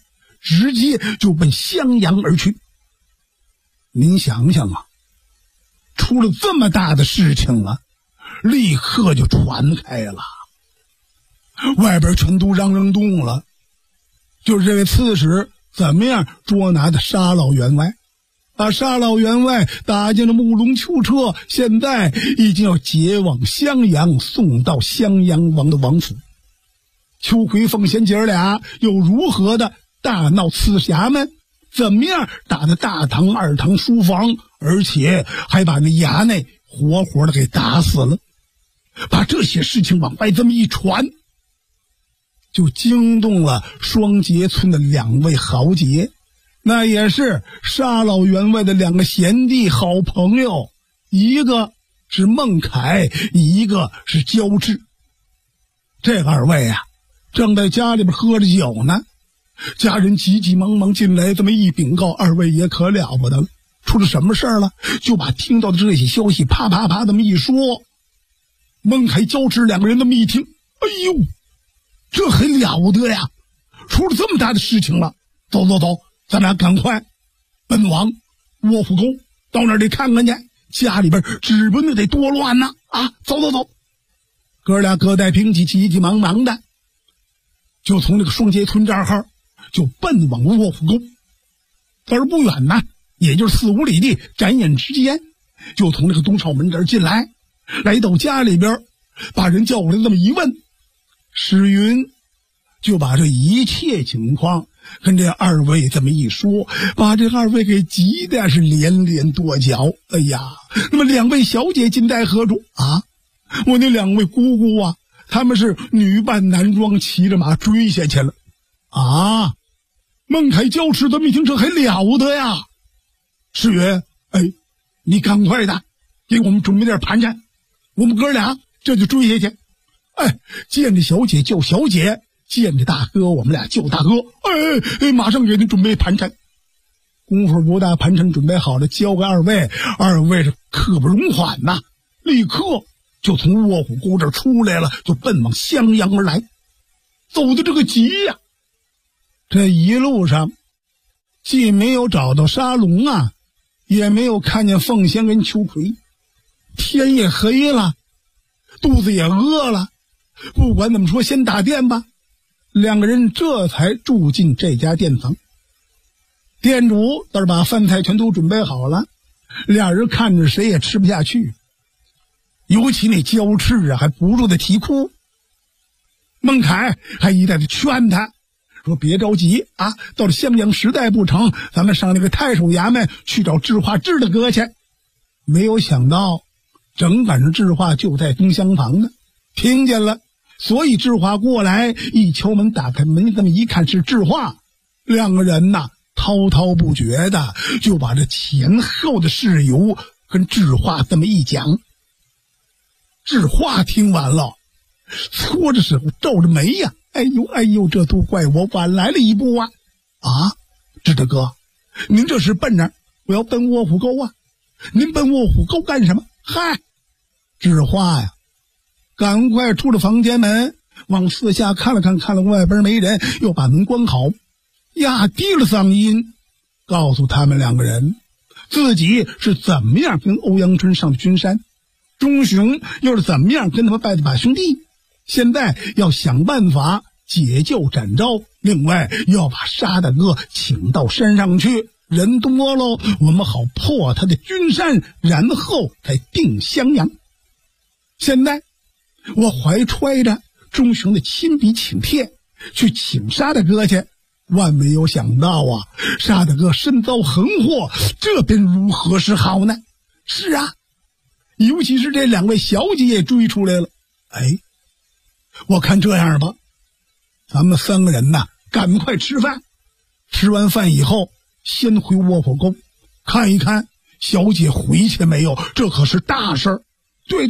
直接就奔襄阳而去。您想想啊，出了这么大的事情了，立刻就传开了，外边全都嚷嚷动了。就是这位刺史怎么样捉拿的沙老员外，把沙老员外打进了木龙囚车，现在已经要解往襄阳，送到襄阳王的王府。秋葵、凤仙姐儿俩又如何的大闹刺侠们，怎么样打的大堂、二堂书房，而且还把那衙内活活的给打死了。把这些事情往外这么一传，就惊动了双节村的2位豪杰，那也是沙老员外的2个贤弟好朋友，一个是孟凯，一个是焦志。这2位啊，正在家里边喝着酒呢，家人急急忙忙进来，这么一禀告，2位爷可了不得了，出了什么事儿了？就把听到的这些消息啪啪啪这么一说。孟凯、焦志2个人这么一听，哎呦，这还了得呀，出了这么大的事情了，走走走，咱俩赶快奔往卧虎沟，到那里看看去，家里边指不定得多乱呢啊！走走走，哥俩各带兵器，急急忙忙的就从这个双节村这儿就奔往卧虎沟。这儿不远呢，也就是4、5里地，转眼之间就从这个东少门这儿进来，来到家里边，把人叫过来这么一问，史云就把这一切情况跟这2位这么一说，把这2位给急的是连连跺脚。哎呀，那么2位小姐近在何处啊？我那2位姑姑啊，他们是女扮男装，骑着马追下去了啊！孟凯、焦志这么一听，这还了得呀！史云，哎，你赶快的给我们准备点盘缠，我们哥俩这就追下去。哎，见着小姐叫小姐，见着大哥我们俩叫大哥。哎，马上给您准备盘缠。功夫不大，盘缠准备好了，交给2位，2位是刻不容缓呐，立刻就从卧虎沟这儿出来了，就奔往襄阳而来。走的这个急呀，这一路上既没有找到沙龙啊，也没有看见凤仙跟秋葵，天也黑了，肚子也饿了，不管怎么说，先打店吧。2个人这才住进这家店房。店主倒是把饭菜全都准备好了，2人看着谁也吃不下去，尤其那焦志啊，还不住的啼哭。孟凯还一再的劝他说，别着急啊，到了襄阳时代不成，咱们上那个太守衙门去找智化智大哥去。没有想到正赶上智化就在东厢房呢，听见了，所以智化过来一敲门，打开门这么一看是智化，2个人呐滔滔不绝的就把这前后的事由跟智化这么一讲。智化听完了，搓着手皱着眉呀，哎呦，这都怪我晚来了一步啊！啊，智大哥，您这是奔哪儿？我要奔卧虎沟啊！您奔卧虎沟干什么？嗨，智化呀，赶快出了房间门，往四下看了看，看了外边没人，又把门关好，压低了嗓音告诉他们2个人，自己是怎么样跟欧阳春上君山，钟雄又是怎么样跟他们拜的把兄弟，现在要想办法解救展昭，另外又要把沙大哥请到山上去，人多喽，我们好破他的军山，然后再定襄阳。现在我怀揣着钟雄的亲笔请帖去请沙大哥去，万没有想到啊，沙大哥身遭横祸，这便如何是好呢？是啊，尤其是这2位小姐也追出来了。哎，我看这样吧，咱们3个人呐，赶快吃饭，吃完饭以后先回卧虎沟看一看小姐回去没有，这可是大事儿。对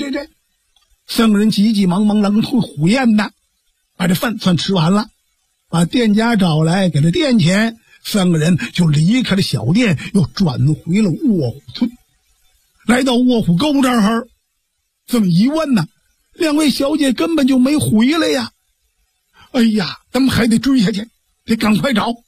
，3个人急急忙忙狼吞虎咽的把这饭算吃完了，把店家找来给了店钱，3个人就离开了小店，又转回了卧虎村。来到卧虎沟这儿，这么一问呢，2位小姐根本就没回来呀。哎呀，咱们还得追下去，得赶快找。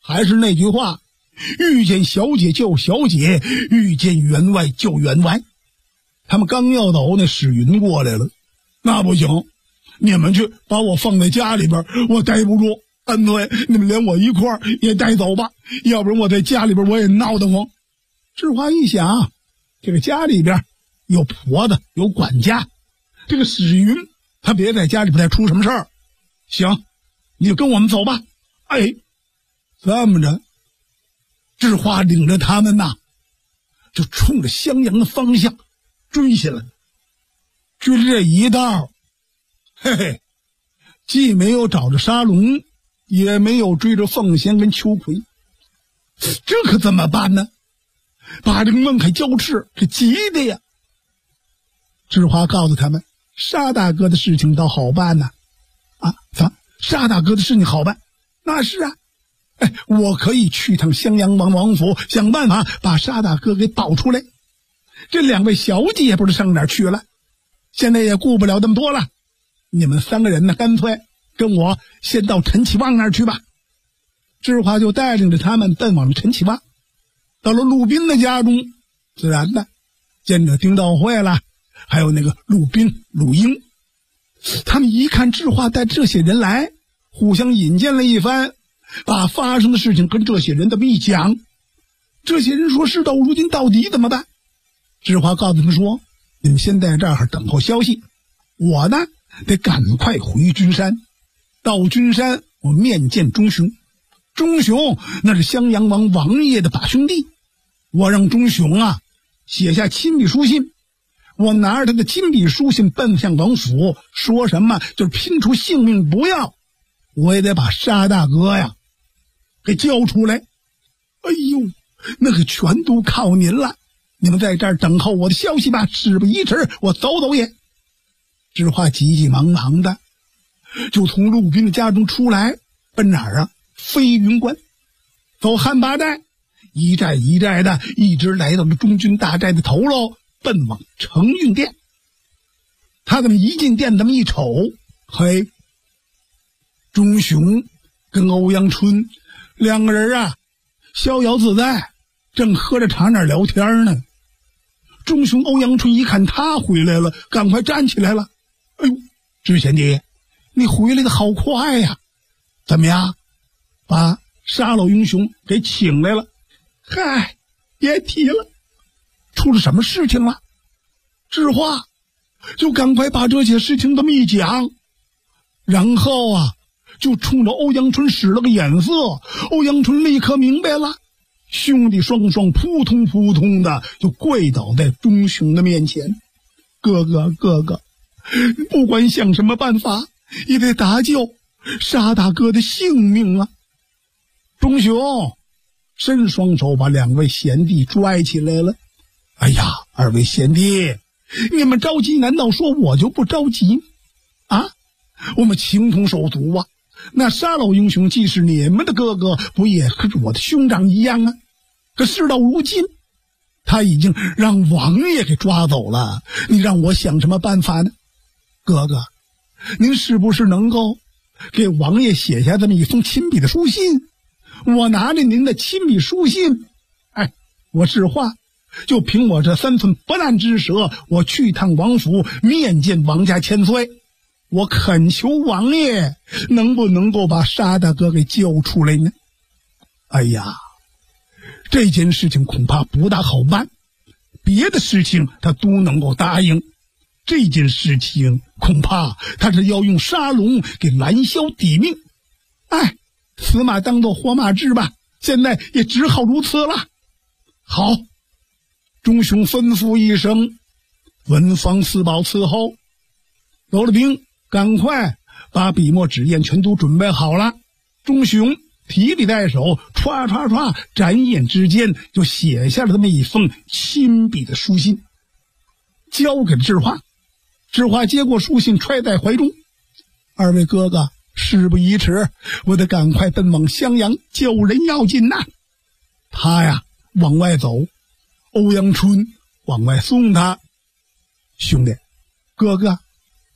还是那句话，遇见小姐救小姐，遇见员外救员外。他们刚要走，那史云过来了，那不行，你们去把我放在家里边，我待不住，干脆你们连我一块儿也带走吧，要不然我在家里边我也闹得慌。智华一想，这个家里边有婆子有管家，这个史云他别在家里边再出什么事儿，行，你就跟我们走吧。哎，这么着，智华领着他们呐，就冲着襄阳的方向追下来。追了这一道，嘿嘿，既没有找着沙龙，也没有追着凤仙跟秋葵，这可怎么办呢？把这个孟凯交翅，这急的呀。智华告诉他们，沙大哥的事情倒好办呐。啊，怎么沙大哥的事情好办？那是啊，哎，我可以去趟襄阳王府，想办法把沙大哥给保出来。这两位小姐也不知上哪儿去了，现在也顾不了那么多了。你们三个人呢，干脆跟我先到陈启旺那儿去吧。智华就带领着他们奔往了陈启旺。到了陆斌的家中，自然的见着丁道会了，还有那个陆斌、陆英。他们一看智华带这些人来，互相引荐了一番，把发生的事情跟这些人这么一讲。这些人说事到如今到底怎么办？智华告诉他们说，你们先在这儿等候消息，我呢得赶快回君山。到君山我面见钟雄，钟雄那是襄阳王爷的把兄弟，我让钟雄啊写下亲笔书信，我拿着他的亲笔书信奔向王府，说什么就是拼出性命不要，我也得把沙大哥呀给交出来。哎呦，那可全都靠您了，你们在这儿等候我的消息吧，事不宜迟，我走走也。智华急急忙忙的就从陆斌的家中出来，奔哪儿啊？飞云关，走汉八寨，一寨一寨的，一直来到了中军大寨的头喽，奔往承运殿。他这么一进殿，这么一瞅，嘿，钟雄跟欧阳春两个人啊逍遥自在，正喝着茶那儿聊天呢。钟雄、欧阳春一看他回来了，赶快站起来了。哎呦，知贤弟，你回来的好快呀！怎么样，把沙老英雄给请来了？嗨，别提了，出了什么事情了？智华就赶快把这些事情这么一讲，然后啊就冲着欧阳春使了个眼色。欧阳春立刻明白了，兄弟双双扑通扑通的就跪倒在钟雄的面前。哥哥，不管想什么办法，也得搭救沙大哥的性命啊！钟雄伸双手把两位贤弟拽起来了。哎呀，二位贤弟，你们着急，难道说我就不着急啊？我们情同手足啊！那沙老英雄既是你们的哥哥，不也可是我的兄长一样啊？可事到如今，他已经让王爷给抓走了，你让我想什么办法呢？哥哥，您是不是能够给王爷写下这么一封亲笔的书信？我拿着您的亲笔书信，哎，我智华就凭我这3寸不烂之舌，我去趟王府面见王家千岁，我恳求王爷能不能够把沙大哥给救出来呢？哎呀，这件事情恐怕不大好办，别的事情他都能够答应，这件事情恐怕他是要用沙龙给拦消抵命。哎，死马当作活马治吧，现在也只好如此了。好，钟雄吩咐一声，文房四宝伺候，有了兵，赶快把笔墨纸砚全都准备好了。钟雄提笔在手，唰唰唰，眨眼之间就写下了这么一封亲笔的书信，交给了智华。智华接过书信，揣在怀中。二位哥哥，事不宜迟，我得赶快奔往襄阳，救人要紧呐。他呀往外走，欧阳春往外送他。兄弟，哥哥，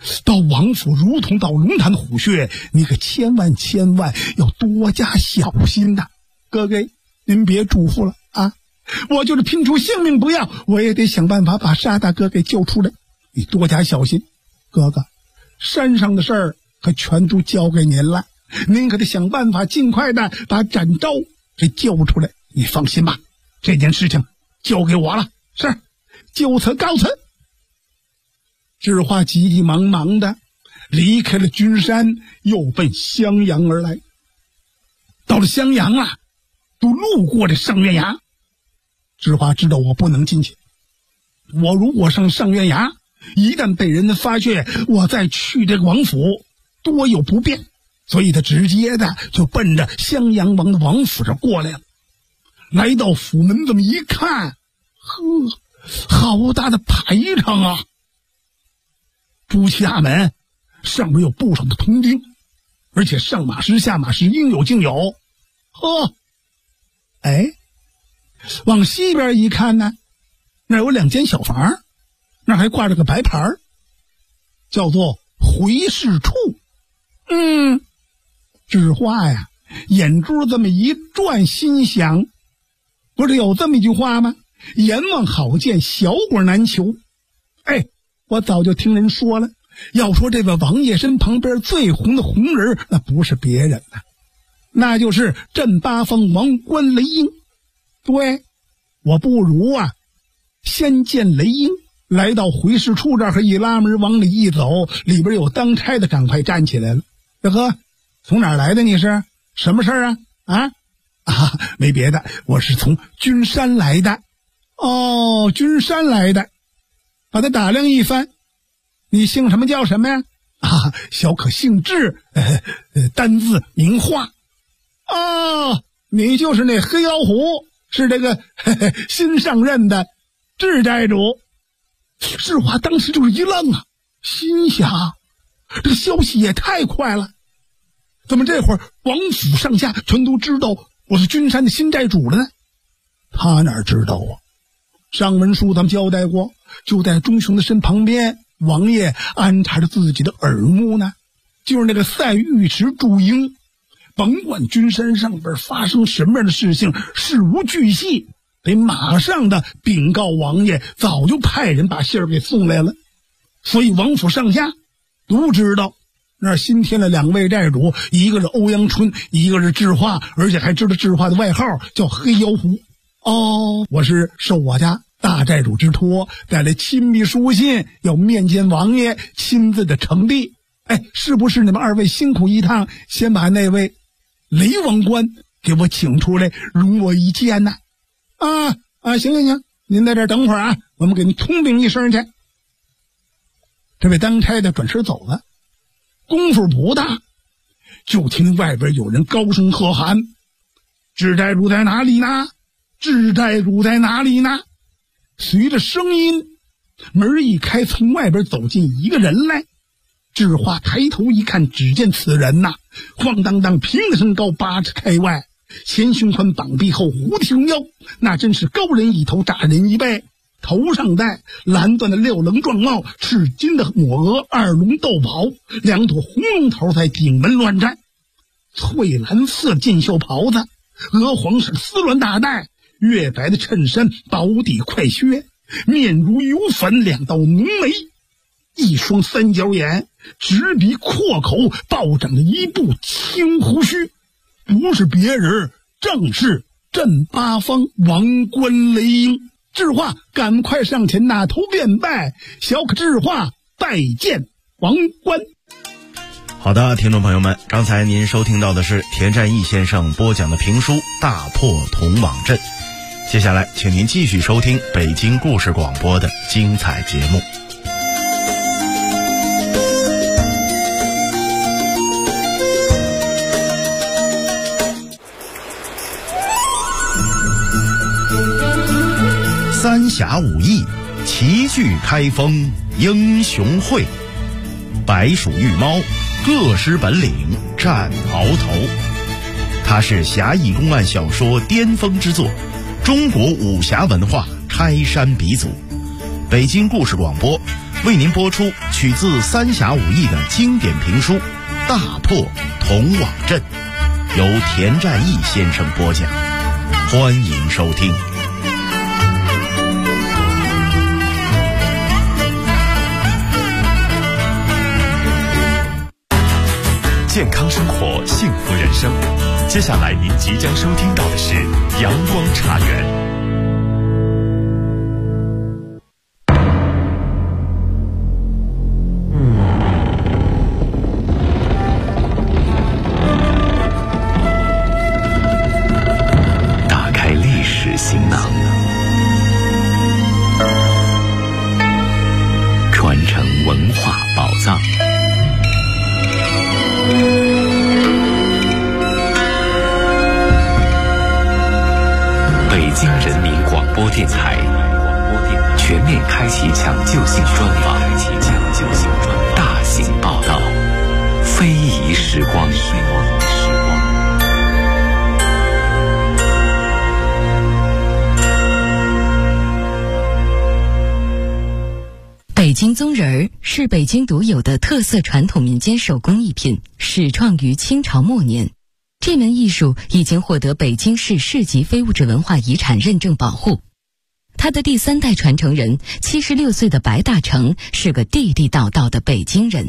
到王府如同到龙潭虎穴，你可千万要多加小心呐。哥哥，您别嘱咐了啊！我就是拼出性命不要，我也得想办法把沙大哥给救出来。你多加小心，哥哥，山上的事儿可全都交给您了，您可得想办法尽快的把展昭给救出来。你放心吧，这件事情交给我了。是，就此告辞。智化急急忙忙的离开了君山，又奔襄阳而来。到了襄阳啊，都路过这上院衙。智化知道我不能进去，我如果上院衙，一旦被人发觉，我再去这个王府多有不便，所以他直接的就奔着襄阳王的王府这过来了。来到府门这么一看，呵，好大的排场啊！朱漆大门上面有不少的铜钉，而且上马石下马石应有尽有。呵，哎，往西边一看呢，那有2间小房，那还挂着个白牌，叫做回事处。智化呀，眼珠这么一转，心想，不是有这么一句话吗？阎王好见，小鬼难求。哎，我早就听人说了，要说这个王爷身旁边最红的红人，那不是别人了，那就是镇八方王官雷英。对，我不如啊先见雷英。来到回事处这儿，一拉门往里一走，里边有当差的赶快站起来了。大哥，从哪儿来的？你是什么事儿啊？没别的，我是从君山来的。哦，君山来的。把他打量一番，你姓什么叫什么呀？小可姓智，单字名化。哦，你就是那黑老虎，是这个新上任的智寨主。智化当时就是一愣啊，心想这个消息也太快了，怎么这会儿王府上下全都知道我是君山的新寨主了呢？他哪知道啊，上文书咱们交代过，就在忠雄的身旁边，王爷安插着自己的耳目呢，就是那个赛尉迟祝英。甭管君山上边发生什么样的事情，事无巨细，得马上的禀告王爷，早就派人把信儿给送来了。所以王府上下都知道那儿新添了2位寨主，一个是欧阳春，一个是智化，而且还知道智化的外号叫黑妖狐。哦，我是受我家大寨主之托，带来亲密书信，要面见王爷，亲自的呈递。哎，是不是你们2位辛苦一趟，先把那位雷王官给我请出来，容我一见呢？行，您在这儿等会儿啊，我们给您通禀一声去。这位当差的转身走了，功夫不大，就听外边有人高声喝喊：智寨主在哪里呢？智寨主在哪里呢？随着声音，门一开，从外边走进一个人来。智化抬头一看，只见此人呐，晃荡荡，平的身高8尺开外，前胸宽，膀臂厚，虎体龙腰，那真是高人一头，炸人一背。头上戴蓝缎的6棱状帽，赤金的抹额，2龙斗袍，2朵红龙头在顶门乱站，翠蓝色劲袖袍子，鹅黄是丝鸾大带，月白的衬衫，薄底快靴，面如油粉，2道浓眉，一双3角眼，直鼻阔口，暴长的一部青胡须，不是别人，正是镇八方王官雷英。智化赶快上前拿头便拜，小可智化拜见王官。 好的，听众朋友们，刚才您收听到的是田占义先生播讲的评书《大破铜网阵》，接下来请您继续收听北京故事广播的精彩节目。三峡武艺，齐聚开封英雄会，白鼠玉猫，各施本领战鳌头。它是侠义公案小说巅峰之作，中国武侠文化开山鼻祖。北京故事广播为您播出取自三峡武艺的经典评书《大破铜瓦阵》，由田占义先生播讲，欢迎收听。 健康生活，幸福人生。接下来您即将收听到的是阳光茶园。打开历史行囊，传承文化宝藏。北京人民广播电台全面开启抢救性专访，大型报道，非遗时光。 北京宗人儿是北京独有的特色传统民间手工艺品，始创于清朝末年。这门艺术已经获得北京市市级非物质文化遗产认证保护。他的第3代传承人76岁的白大成是个地地道道的北京人。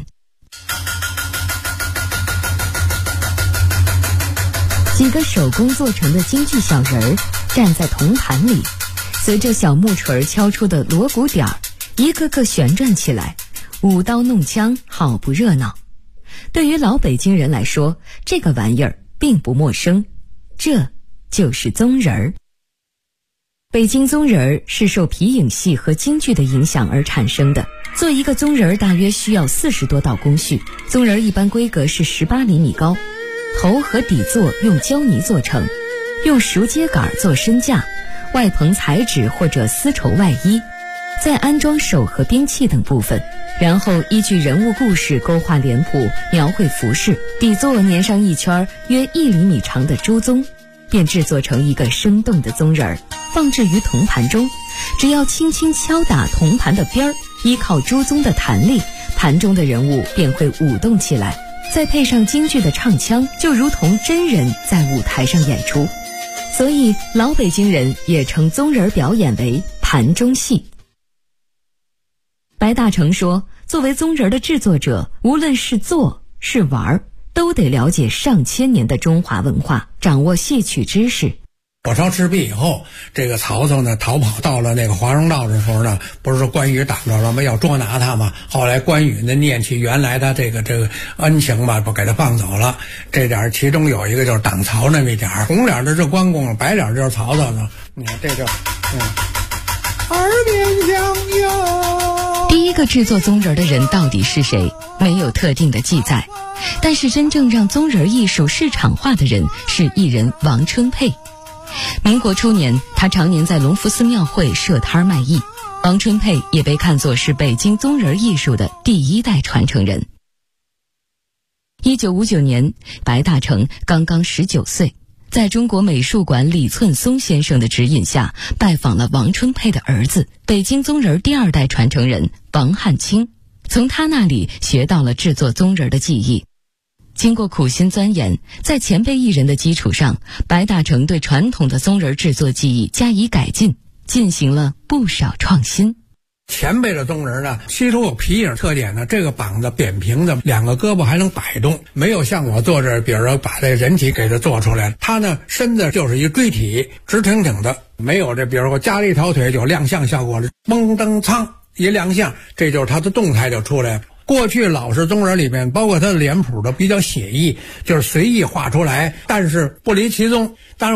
几个手工做成的京剧小人儿站在铜盘里，随着小木锤敲出的锣鼓点儿，一个个旋转起来，舞刀弄枪，好不热闹。对于老北京人来说，这个玩意儿并不陌生，这就是宗人儿。北京宗人儿是受皮影戏和京剧的影响而产生的。做一个宗人儿大约需要40多道工序，宗人儿一般规格是18厘米高，头和底座用胶泥做成，用熟秸秆做身架，外棚彩纸或者丝绸外衣，再安装手和兵器等部分，然后依据人物故事勾画脸谱，描绘服饰，底座粘上一圈约1厘米长的猪鬃，便制作成一个生动的宗人儿，放置于铜盘中。只要轻轻敲打铜盘的边儿，依靠猪鬃的弹力，盘中的人物便会舞动起来，再配上京剧的唱腔，就如同真人在舞台上演出。所以老北京人也称宗人表演为盘中戏。白大成说，作为宗人的制作者，无论是做是玩，都得了解上千年的中华文化，掌握戏曲知识。 火烧赤壁以后，这个曹操呢逃跑到了那个华容道的时候呢，不是说关羽挡着了吗？要捉拿他嘛。后来关羽呢念起原来他这个恩情吧，不给他放走了。这点其中有一个就是挡曹那么一点，红脸的是关公，白脸就是曹操呢。你看这就耳边响哟。 第一个制作宗人的人到底是谁？没有特定的记载。但是真正让宗人艺术市场化的人是艺人王春佩。民国初年，他常年在隆福寺庙会设摊卖艺。王春佩也被看作是北京宗人艺术的第1代传承人。1959年，白大成刚刚19岁，在中国美术馆李寸松先生的指引下，拜访了王春佩的儿子，北京宗人第2代传承人王汉卿，从他那里学到了制作宗人的技艺。经过苦心钻研，在前辈艺人的基础上，白大成对传统的宗人制作技艺加以改进，进行了不少创新。 前辈的宗人呢，吸收有皮影特点呢，这个膀子扁平的，2个胳膊还能摆动，没有像我做这，比如说把这人体给它做出来，他呢身子就是一锥体，直挺挺的，没有这，比如说加了一条腿有亮相效果了，嘣噔苍一亮相，这就是他的动态就出来了。过去老式宗人里面，包括他的脸谱都比较写意，就是随意画出来，但是不离其宗。当然